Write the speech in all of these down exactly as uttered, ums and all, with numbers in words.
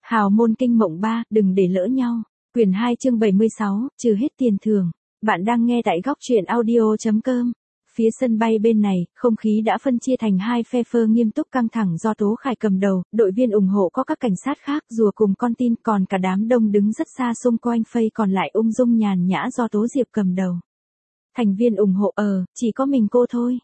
Hào môn kinh mộng ba, đừng để lỡ nhau. Quyển hai chương bảy mươi sáu, trừ hết tiền thưởng. Bạn đang nghe tại góc truyện audio.com. Phía sân bay bên này, không khí đã phân chia thành hai phe phơ nghiêm túc căng thẳng do Tố Khải cầm đầu, đội viên ủng hộ có các cảnh sát khác rùa cùng con tin, còn cả đám đông đứng rất xa xung quanh phây còn lại ung dung nhàn nhã do Tố Diệp cầm đầu. Thành viên ủng hộ ờ, chỉ có mình cô thôi.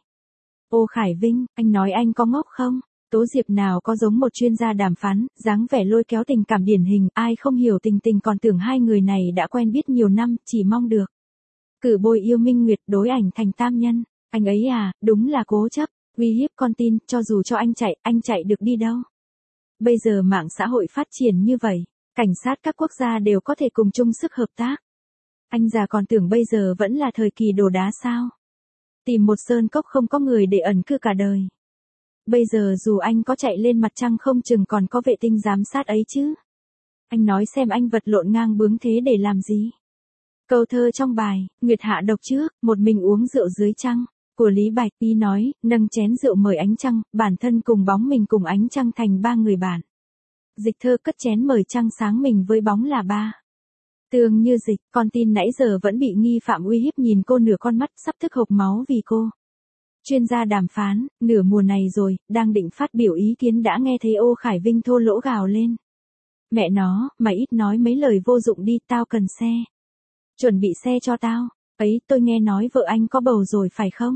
Ô Khải Vinh, anh nói anh có ngốc không? Tố Diệp nào có giống một chuyên gia đàm phán, dáng vẻ lôi kéo tình cảm điển hình, ai không hiểu tình tình còn tưởng hai người này đã quen biết nhiều năm, chỉ mong được cử bôi yêu Minh Nguyệt đối ảnh thành tam nhân. Anh ấy à, đúng là cố chấp, uy hiếp con tin, cho dù cho anh chạy, anh chạy được đi đâu. Bây giờ mạng xã hội phát triển như vậy, cảnh sát các quốc gia đều có thể cùng chung sức hợp tác. Anh già còn tưởng bây giờ vẫn là thời kỳ đồ đá sao? Tìm một sơn cốc không có người để ẩn cư cả đời. Bây giờ dù anh có chạy lên mặt trăng không chừng còn có vệ tinh giám sát ấy chứ. Anh nói xem anh vật lộn ngang bướng thế để làm gì? Câu thơ trong bài, Nguyệt hạ độc trước, một mình uống rượu dưới trăng, của Lý Bạch Y nói, nâng chén rượu mời ánh trăng, bản thân cùng bóng mình cùng ánh trăng thành ba người bạn. Dịch thơ cất chén mời trăng sáng mình với bóng là ba. Tương như dịch, con tin nãy giờ vẫn bị nghi phạm uy hiếp nhìn cô nửa con mắt sắp thức hộc máu vì cô. Chuyên gia đàm phán, nửa mùa này rồi, đang định phát biểu ý kiến đã nghe thấy Ô Khải Vinh thô lỗ gào lên. Mẹ nó, mày ít nói mấy lời vô dụng đi, tao cần xe. Chuẩn bị xe cho tao, ấy tôi nghe nói vợ anh có bầu rồi phải không?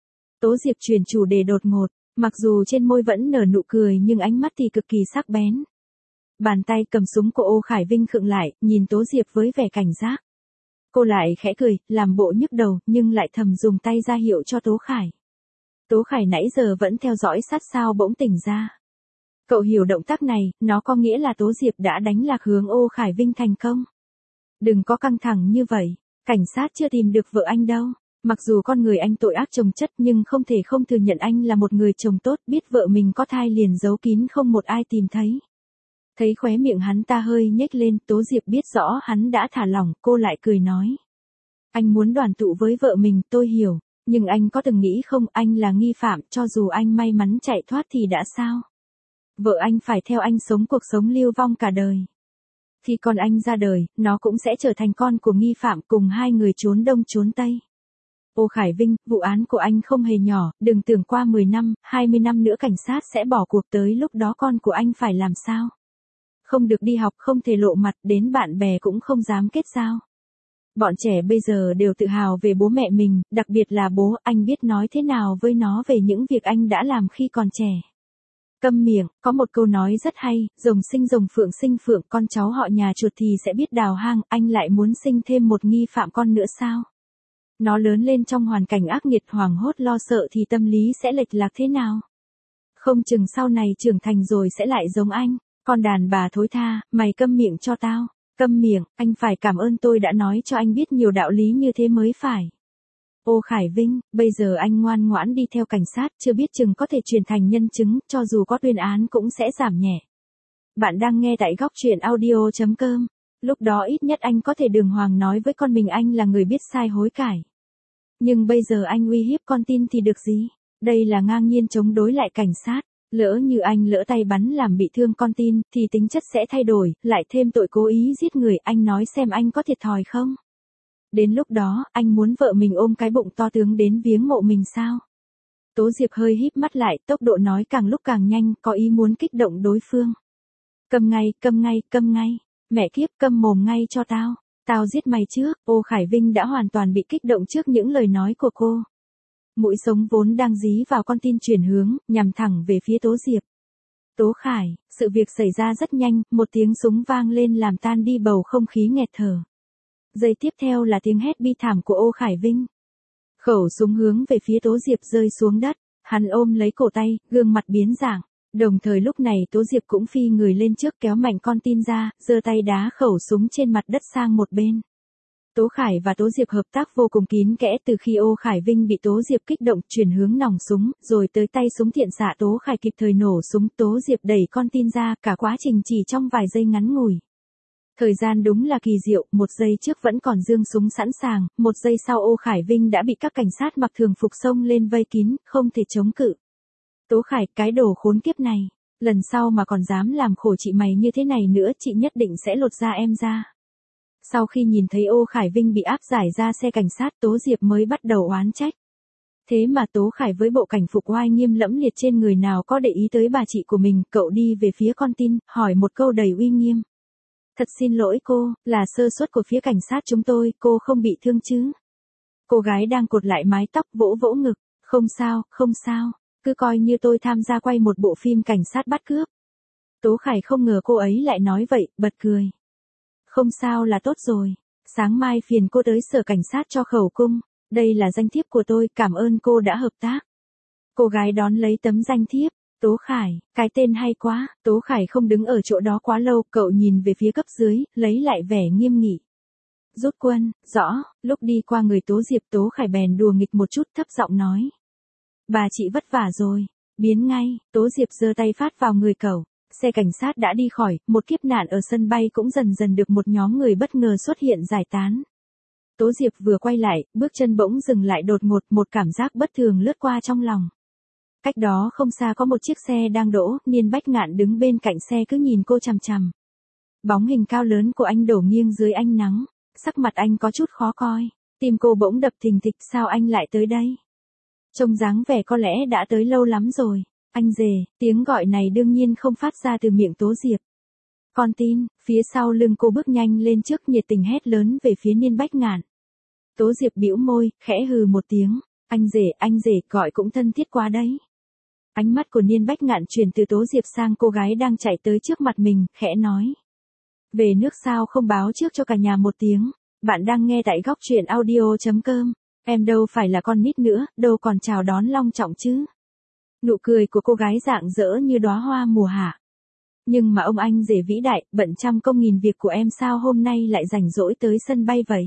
Tố Diệp chuyển chủ đề đột ngột, mặc dù trên môi vẫn nở nụ cười nhưng ánh mắt thì cực kỳ sắc bén. Bàn tay cầm súng của Ô Khải Vinh khựng lại, nhìn Tố Diệp với vẻ cảnh giác. Cô lại khẽ cười, làm bộ nhức đầu nhưng lại thầm dùng tay ra hiệu cho Tố Khải. Tố Khải nãy giờ vẫn theo dõi sát sao bỗng tỉnh ra. Cậu hiểu động tác này, nó có nghĩa là Tố Diệp đã đánh lạc hướng Ô Khải Vinh thành công. Đừng có căng thẳng như vậy, cảnh sát chưa tìm được vợ anh đâu. Mặc dù con người anh tội ác chồng chất nhưng không thể không thừa nhận anh là một người chồng tốt, biết vợ mình có thai liền giấu kín không một ai tìm thấy. Thấy khóe miệng hắn ta hơi nhếch lên, Tố Diệp biết rõ hắn đã thả lỏng, cô lại cười nói. Anh muốn đoàn tụ với vợ mình, tôi hiểu. Nhưng anh có từng nghĩ không, anh là nghi phạm, cho dù anh may mắn chạy thoát thì đã sao? Vợ anh phải theo anh sống cuộc sống lưu vong cả đời. Khi con anh ra đời, nó cũng sẽ trở thành con của nghi phạm, cùng hai người trốn đông trốn tây. Ô Khải Vinh, vụ án của anh không hề nhỏ, đừng tưởng qua mười năm, hai mươi năm nữa cảnh sát sẽ bỏ cuộc, tới lúc đó con của anh phải làm sao? Không được đi học, không thể lộ mặt, đến bạn bè cũng không dám kết giao. Bọn trẻ bây giờ đều tự hào về bố mẹ mình, đặc biệt là bố, anh biết nói thế nào với nó về những việc anh đã làm khi còn trẻ. Câm miệng, có một câu nói rất hay, rồng sinh rồng phượng sinh phượng, con cháu họ nhà chuột thì sẽ biết đào hang, anh lại muốn sinh thêm một nghi phạm con nữa sao? Nó lớn lên trong hoàn cảnh ác nghiệt hoảng hốt lo sợ thì tâm lý sẽ lệch lạc thế nào? Không chừng sau này trưởng thành rồi sẽ lại giống anh, con đàn bà thối tha, mày câm miệng cho tao. Câm miệng, anh phải cảm ơn tôi đã nói cho anh biết nhiều đạo lý như thế mới phải. Ô Khải Vinh, bây giờ anh ngoan ngoãn đi theo cảnh sát, chưa biết chừng có thể chuyển thành nhân chứng, cho dù có tuyên án cũng sẽ giảm nhẹ. Bạn đang nghe tại góc truyện audio.com. Lúc đó ít nhất anh có thể đường hoàng nói với con mình anh là người biết sai hối cải. Nhưng bây giờ anh uy hiếp con tin thì được gì? Đây là ngang nhiên chống đối lại cảnh sát. Lỡ như anh lỡ tay bắn làm bị thương con tin, thì tính chất sẽ thay đổi, lại thêm tội cố ý giết người, anh nói xem anh có thiệt thòi không? Đến lúc đó, anh muốn vợ mình ôm cái bụng to tướng đến viếng mộ mình sao? Tố Diệp hơi híp mắt lại, tốc độ nói càng lúc càng nhanh, có ý muốn kích động đối phương. Câm ngay, câm ngay, câm ngay. Mẹ kiếp, câm mồm ngay cho tao. Tao giết mày trước. Ô Khải Vinh đã hoàn toàn bị kích động trước những lời nói của cô. Mũi sống vốn đang dí vào con tin chuyển hướng, nhằm thẳng về phía Tố Diệp. Tố Khải, sự việc xảy ra rất nhanh, một tiếng súng vang lên làm tan đi bầu không khí nghẹt thở. Giây tiếp theo là tiếng hét bi thảm của Ô Khải Vinh. Khẩu súng hướng về phía Tố Diệp rơi xuống đất, hắn ôm lấy cổ tay, gương mặt biến dạng. Đồng thời lúc này Tố Diệp cũng phi người lên trước kéo mạnh con tin ra, giơ tay đá khẩu súng trên mặt đất sang một bên. Tố Khải và Tố Diệp hợp tác vô cùng kín kẽ từ khi Ô Khải Vinh bị Tố Diệp kích động chuyển hướng nòng súng, rồi tới tay súng thiện xạ Tố Khải kịp thời nổ súng, Tố Diệp đẩy con tin ra, cả quá trình chỉ trong vài giây ngắn ngủi. Thời gian đúng là kỳ diệu, một giây trước vẫn còn giương súng sẵn sàng, một giây sau Ô Khải Vinh đã bị các cảnh sát mặc thường phục xông lên vây kín, không thể chống cự. Tố Khải, cái đồ khốn kiếp này, Lần sau mà còn dám làm khổ chị mày như thế này nữa, chị nhất định sẽ lột da em ra. Sau khi nhìn thấy Ô Khải Vinh bị áp giải ra xe cảnh sát, Tố Diệp mới bắt đầu oán trách. Thế mà Tố Khải với bộ cảnh phục oai nghiêm lẫm liệt trên người nào có để ý tới bà chị của mình, cậu đi về phía con tin, hỏi một câu đầy uy nghiêm. Thật xin lỗi cô, là sơ suất của phía cảnh sát chúng tôi, cô không bị thương chứ? Cô gái đang cột lại mái tóc vỗ vỗ ngực, không sao, không sao, cứ coi như tôi tham gia quay một bộ phim cảnh sát bắt cướp. Tố Khải không ngờ cô ấy lại nói vậy, bật cười. Không sao là tốt rồi, sáng mai phiền cô tới sở cảnh sát cho khẩu cung, đây là danh thiếp của tôi, cảm ơn cô đã hợp tác. Cô gái đón lấy tấm danh thiếp. Tố Khải, cái tên hay quá. Tố Khải không đứng ở chỗ đó quá lâu, cậu nhìn về phía cấp dưới, lấy lại vẻ nghiêm nghị. Rút quân, rõ. Lúc đi qua người Tố Diệp, Tố Khải bèn đùa nghịch một chút, thấp giọng nói. Bà chị vất vả rồi, biến ngay. Tố Diệp giơ tay phát vào người cậu. Xe cảnh sát đã đi khỏi, một kiếp nạn ở sân bay cũng dần dần được một nhóm người bất ngờ xuất hiện giải tán. Tố Diệp vừa quay lại, bước chân bỗng dừng lại đột ngột, một cảm giác bất thường lướt qua trong lòng. Cách đó không xa có một chiếc xe đang đỗ, Niên Bách Ngạn đứng bên cạnh xe cứ nhìn cô chằm chằm. Bóng hình cao lớn của anh đổ nghiêng dưới ánh nắng, sắc mặt anh có chút khó coi, tim cô bỗng đập thình thịch, sao anh lại tới đây? Trông dáng vẻ có lẽ đã tới lâu lắm rồi. Anh rể, tiếng gọi này đương nhiên không phát ra từ miệng Tố Diệp. Con tin, phía sau lưng cô bước nhanh lên trước, nhiệt tình hét lớn về phía Niên Bách Ngạn. Tố Diệp bĩu môi, khẽ hừ một tiếng, anh rể, anh rể, gọi cũng thân thiết quá đấy. Ánh mắt của Niên Bách Ngạn chuyển từ Tố Diệp sang cô gái đang chạy tới trước mặt mình, khẽ nói. Về nước sao không báo trước cho cả nhà một tiếng, bạn đang nghe tại góc truyện audio.com, em đâu phải là con nít nữa, đâu còn chào đón long trọng chứ. Nụ cười của cô gái rạng rỡ như đóa hoa mùa hạ. Nhưng mà ông anh rể vĩ đại, bận trăm công nghìn việc của em sao hôm nay lại rảnh rỗi tới sân bay vậy?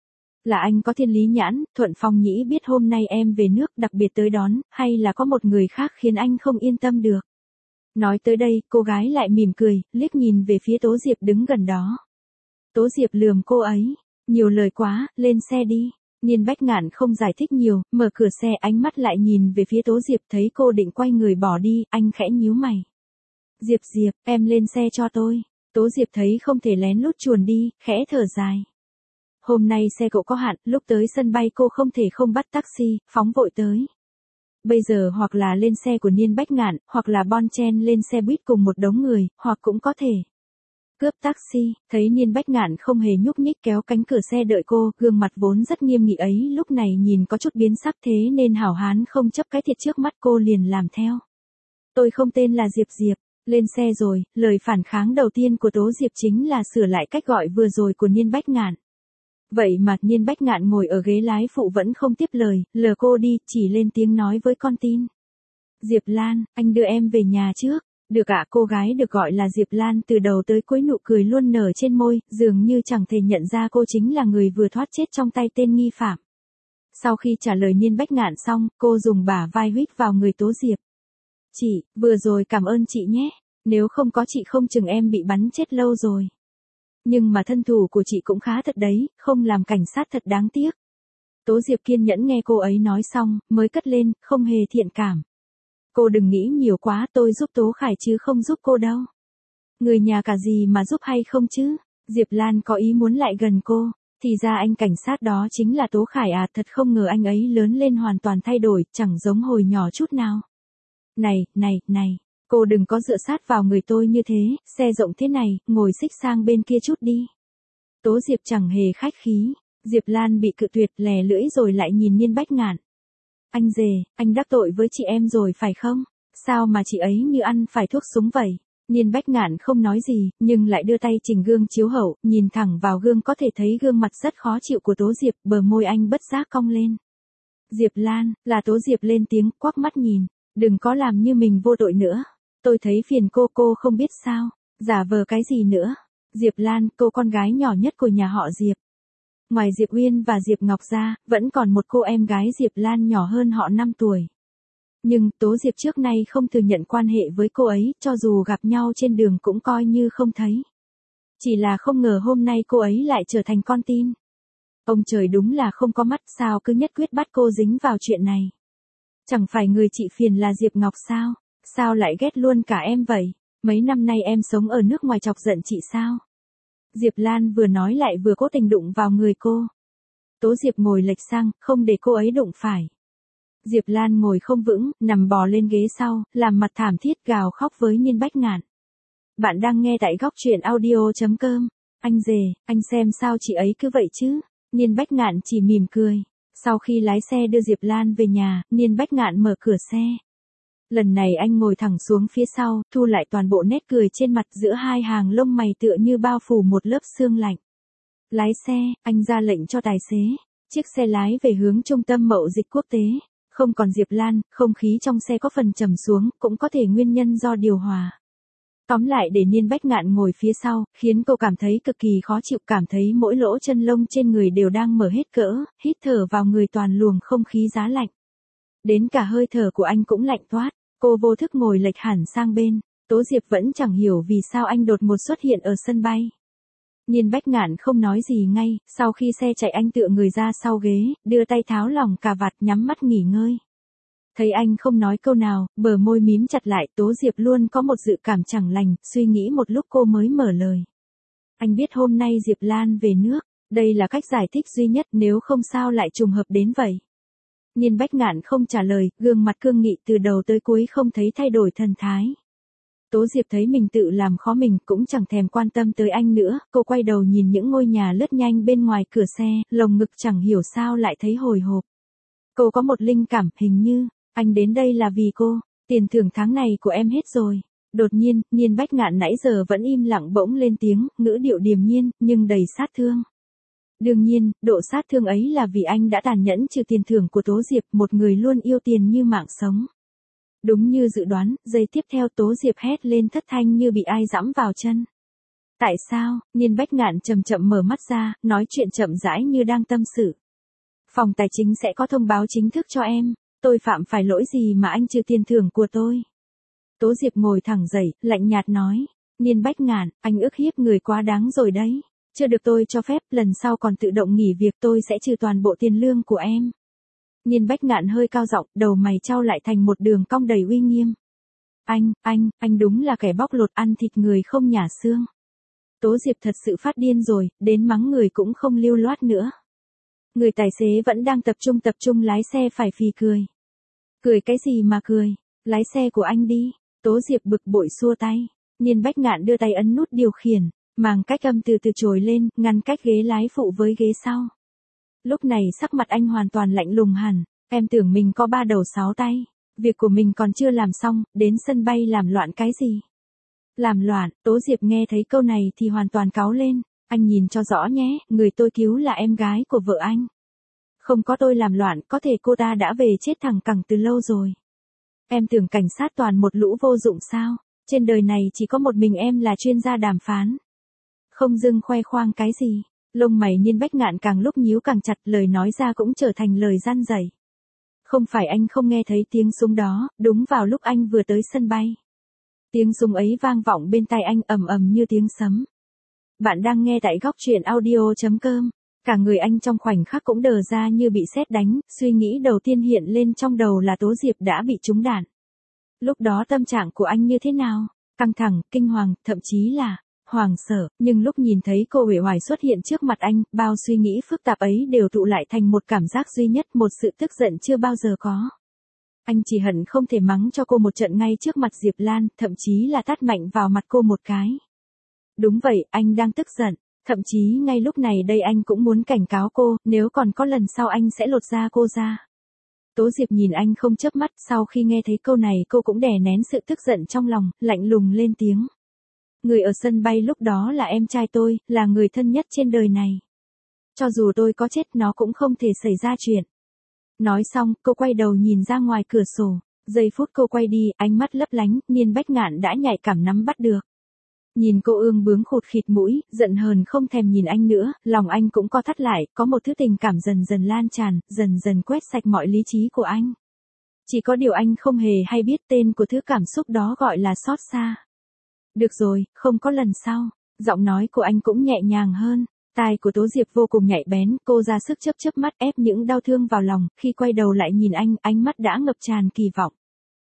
Là anh có thiên lý nhãn, Thuận Phong Nhĩ biết hôm nay em về nước đặc biệt tới đón, hay là có một người khác khiến anh không yên tâm được? Nói tới đây, cô gái lại mỉm cười, liếc nhìn về phía Tố Diệp đứng gần đó. Tố Diệp lườm cô ấy, nhiều lời quá, lên xe đi. Niên Bách Ngạn không giải thích nhiều, mở cửa xe, ánh mắt lại nhìn về phía Tố Diệp, thấy cô định quay người bỏ đi, anh khẽ nhíu mày. Diệp Diệp, em lên xe cho tôi. Tố Diệp thấy không thể lén lút chuồn đi, khẽ thở dài. Hôm nay xe cậu có hạn, lúc tới sân bay cô không thể không bắt taxi, phóng vội tới. Bây giờ hoặc là lên xe của Niên Bách Ngạn, hoặc là bon chen lên xe buýt cùng một đống người, hoặc cũng có thể cướp taxi. Thấy Niên Bách Ngạn không hề nhúc nhích kéo cánh cửa xe đợi cô, gương mặt vốn rất nghiêm nghị ấy lúc này nhìn có chút biến sắc, thế nên hảo hán không chấp cái thiệt trước mắt cô liền làm theo. Tôi không tên là Diệp Diệp. Lên xe rồi, lời phản kháng đầu tiên của Tố Diệp chính là sửa lại cách gọi vừa rồi của Niên Bách Ngạn. Vậy mà Niên Bách Ngạn ngồi ở ghế lái phụ vẫn không tiếp lời, lờ cô đi, chỉ lên tiếng nói với con tin. Diệp Lan, anh đưa em về nhà trước. Được ạ, cô gái được gọi là Diệp Lan từ đầu tới cuối nụ cười luôn nở trên môi, dường như chẳng thể nhận ra cô chính là người vừa thoát chết trong tay tên nghi phạm. Sau khi trả lời Niên Bách Ngạn xong, cô dùng bả vai huýt vào người Tố Diệp. Chị, vừa rồi cảm ơn chị nhé, nếu không có chị không chừng em bị bắn chết lâu rồi. Nhưng mà thân thủ của chị cũng khá thật đấy, không làm cảnh sát thật đáng tiếc. Tố Diệp kiên nhẫn nghe cô ấy nói xong, mới cất lên, không hề thiện cảm. Cô đừng nghĩ nhiều quá, tôi giúp Tố Khải chứ không giúp cô đâu. Người nhà cả gì mà giúp hay không chứ? Diệp Lan có ý muốn lại gần cô, thì ra anh cảnh sát đó chính là Tố Khải à, thật không ngờ anh ấy lớn lên hoàn toàn thay đổi, chẳng giống hồi nhỏ chút nào. Này, này, này, cô đừng có dựa sát vào người tôi như thế, xe rộng thế này, ngồi xích sang bên kia chút đi. Tố Diệp chẳng hề khách khí, Diệp Lan bị cự tuyệt, lè lưỡi rồi lại nhìn Niên Bách Ngạn. Anh rể, anh đắc tội với chị em rồi phải không? Sao mà chị ấy như ăn phải thuốc súng vậy? Niên Bách Ngạn không nói gì, nhưng lại đưa tay chỉnh gương chiếu hậu, nhìn thẳng vào gương có thể thấy gương mặt rất khó chịu của Tố Diệp, bờ môi anh bất giác cong lên. Diệp Lan, là Tố Diệp lên tiếng, quắc mắt nhìn, đừng có làm như mình vô tội nữa. Tôi thấy phiền cô, cô không biết sao, giả vờ cái gì nữa. Diệp Lan, cô con gái nhỏ nhất của nhà họ Diệp. Ngoài Diệp Uyên và Diệp Ngọc ra, vẫn còn một cô em gái Diệp Lan nhỏ hơn họ năm tuổi. Nhưng Tố Diệp trước nay không thừa nhận quan hệ với cô ấy, cho dù gặp nhau trên đường cũng coi như không thấy. Chỉ là không ngờ hôm nay cô ấy lại trở thành con tin. Ông trời đúng là không có mắt, sao cứ nhất quyết bắt cô dính vào chuyện này. Chẳng phải người chị phiền là Diệp Ngọc sao? Sao lại ghét luôn cả em vậy? Mấy năm nay em sống ở nước ngoài chọc giận chị sao? Diệp Lan vừa nói lại vừa cố tình đụng vào người cô. Tố Diệp ngồi lệch sang, không để cô ấy đụng phải. Diệp Lan ngồi không vững, nằm bò lên ghế sau, làm mặt thảm thiết gào khóc với Nhiên Bách Ngạn. Bạn đang nghe tại góc truyện audio chấm com. Anh dề, anh xem sao chị ấy cứ vậy chứ? Nhiên Bách Ngạn chỉ mỉm cười. Sau khi lái xe đưa Diệp Lan về nhà, Nhiên Bách Ngạn mở cửa xe. Lần này anh ngồi thẳng xuống phía sau, thu lại toàn bộ nét cười trên mặt, giữa hai hàng lông mày tựa như bao phủ một lớp sương lạnh. Lái xe, anh ra lệnh cho tài xế. Chiếc xe lái về hướng trung tâm mậu dịch quốc tế. Không còn Diệp Lan, không khí trong xe có phần trầm xuống, cũng có thể nguyên nhân do điều hòa. Tóm lại để Nhiên Bách Ngạn ngồi phía sau, khiến cô cảm thấy cực kỳ khó chịu, cảm thấy mỗi lỗ chân lông trên người đều đang mở hết cỡ, hít thở vào người toàn luồng không khí giá lạnh. Đến cả hơi thở của anh cũng lạnh toát, cô vô thức ngồi lệch hẳn sang bên. Tố Diệp vẫn chẳng hiểu vì sao anh đột ngột xuất hiện ở sân bay. Nhiên Bách Ngạn không nói gì ngay, sau khi xe chạy anh tựa người ra sau ghế, đưa tay tháo lỏng cà vạt, nhắm mắt nghỉ ngơi. Thấy anh không nói câu nào, bờ môi mím chặt lại, Tố Diệp luôn có một dự cảm chẳng lành, suy nghĩ một lúc cô mới mở lời. Anh biết hôm nay Diệp Lan về nước, đây là cách giải thích duy nhất, nếu không sao lại trùng hợp đến vậy. Nhiên Bách Ngạn không trả lời, gương mặt cương nghị từ đầu tới cuối không thấy thay đổi thần thái. Tố Diệp thấy mình tự làm khó mình, cũng chẳng thèm quan tâm tới anh nữa, cô quay đầu nhìn những ngôi nhà lướt nhanh bên ngoài cửa xe, lồng ngực chẳng hiểu sao lại thấy hồi hộp. Cô có một linh cảm, hình như, anh đến đây là vì cô, tiền thưởng tháng này của em hết rồi. Đột nhiên, Nhiên Bách Ngạn nãy giờ vẫn im lặng bỗng lên tiếng, ngữ điệu điềm nhiên, nhưng đầy sát thương. Đương nhiên, độ sát thương ấy là vì anh đã tàn nhẫn trừ tiền thưởng của Tố Diệp, một người luôn yêu tiền như mạng sống. Đúng như dự đoán, giây tiếp theo Tố Diệp hét lên thất thanh như bị ai giẫm vào chân. Tại sao? Nhiên Bách Ngạn chậm chậm mở mắt ra, nói chuyện chậm rãi như đang tâm sự. Phòng tài chính sẽ có thông báo chính thức cho em, tôi phạm phải lỗi gì mà anh trừ tiền thưởng của tôi? Tố Diệp ngồi thẳng dậy, lạnh nhạt nói. Nhiên Bách Ngạn, anh ức hiếp người quá đáng rồi đấy. Chưa được tôi cho phép, lần sau còn tự động nghỉ việc, tôi sẽ trừ toàn bộ tiền lương của em. Nhiên Bách Ngạn hơi cao giọng, đầu mày chau lại thành một đường cong đầy uy nghiêm. Anh, anh, anh đúng là kẻ bóc lột, ăn thịt người không nhả xương. Tố Diệp thật sự phát điên rồi, đến mắng người cũng không lưu loát nữa. Người tài xế vẫn đang tập trung tập trung lái xe phải phì cười. Cười cái gì mà cười, lái xe của anh đi. Tố Diệp bực bội xua tay. Nhiên Bách Ngạn đưa tay ấn nút điều khiển, màng cách âm từ từ trồi lên, ngăn cách ghế lái phụ với ghế sau. Lúc này sắc mặt anh hoàn toàn lạnh lùng hẳn, em tưởng mình có ba đầu sáu tay, việc của mình còn chưa làm xong, đến sân bay làm loạn cái gì? Làm loạn, Tố Diệp nghe thấy câu này thì hoàn toàn cáu lên, anh nhìn cho rõ nhé, người tôi cứu là em gái của vợ anh. Không có tôi làm loạn, có thể cô ta đã về chết thẳng cẳng từ lâu rồi. Em tưởng cảnh sát toàn một lũ vô dụng sao? Trên đời này chỉ có một mình em là chuyên gia đàm phán. Không dưng khoe khoang cái gì? Lông mày Nhiên Bách Ngạn càng lúc nhíu càng chặt, lời nói ra cũng trở thành lời gian dạy. Không phải anh không nghe thấy tiếng súng đó, đúng vào lúc anh vừa tới sân bay. Tiếng súng ấy vang vọng bên tai anh ầm ầm như tiếng sấm. Bạn đang nghe tại góc truyện audio chấm com. Cả người anh trong khoảnh khắc cũng đờ ra như bị sét đánh, suy nghĩ đầu tiên hiện lên trong đầu là Tố Diệp đã bị trúng đạn. Lúc đó tâm trạng của anh như thế nào? Căng thẳng, kinh hoàng, thậm chí là hoàng sợ, nhưng lúc nhìn thấy cô uể oải xuất hiện trước mặt anh, bao suy nghĩ phức tạp ấy đều tụ lại thành một cảm giác duy nhất, một sự tức giận chưa bao giờ có. Anh chỉ hận không thể mắng cho cô một trận ngay trước mặt Diệp Lan, thậm chí là tát mạnh vào mặt cô một cái. Đúng vậy, anh đang tức giận, thậm chí ngay lúc này đây anh cũng muốn cảnh cáo cô, nếu còn có lần sau anh sẽ lột da cô ra. Tố Diệp nhìn anh không chớp mắt, sau khi nghe thấy câu này cô cũng đè nén sự tức giận trong lòng, lạnh lùng lên tiếng. Người ở sân bay lúc đó là em trai tôi, là người thân nhất trên đời này. Cho dù tôi có chết nó cũng không thể xảy ra chuyện. Nói xong, cô quay đầu nhìn ra ngoài cửa sổ. Giây phút cô quay đi, ánh mắt lấp lánh, Nhiên Bách Ngạn đã nhạy cảm nắm bắt được. Nhìn cô ương bướng khụt khịt mũi, giận hờn không thèm nhìn anh nữa, lòng anh cũng co thắt lại, có một thứ tình cảm dần dần lan tràn, dần dần quét sạch mọi lý trí của anh. Chỉ có điều anh không hề hay biết tên của thứ cảm xúc đó gọi là xót xa. Được rồi, không có lần sau. Giọng nói của anh cũng nhẹ nhàng hơn. Tai của Tố Diệp vô cùng nhạy bén, cô ra sức chớp chớp mắt ép những đau thương vào lòng, khi quay đầu lại nhìn anh, ánh mắt đã ngập tràn kỳ vọng.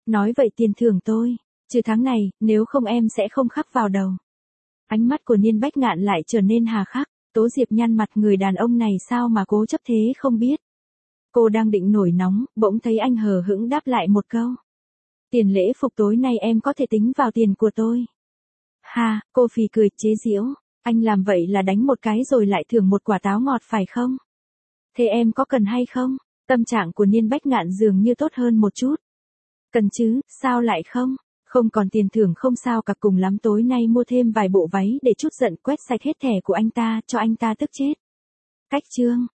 Nói vậy tiền thưởng tôi, trừ tháng này, nếu không em sẽ không khắc vào đầu. Ánh mắt của Niên Bách Ngạn lại trở nên hà khắc, Tố Diệp nhăn mặt, người đàn ông này sao mà cố chấp thế không biết. Cô đang định nổi nóng, bỗng thấy anh hờ hững đáp lại một câu. Tiền lễ phục tối nay em có thể tính vào tiền của tôi. Ha, cô phì cười, chế giễu, anh làm vậy là đánh một cái rồi lại thưởng một quả táo ngọt phải không? Thế em có cần hay không? Tâm trạng của Niên Bách Ngạn dường như tốt hơn một chút. Cần chứ, sao lại không? Không còn tiền thưởng không sao cả, cùng lắm tối nay mua thêm vài bộ váy để chút giận, quét sạch hết thẻ của anh ta, cho anh ta tức chết. Cách chương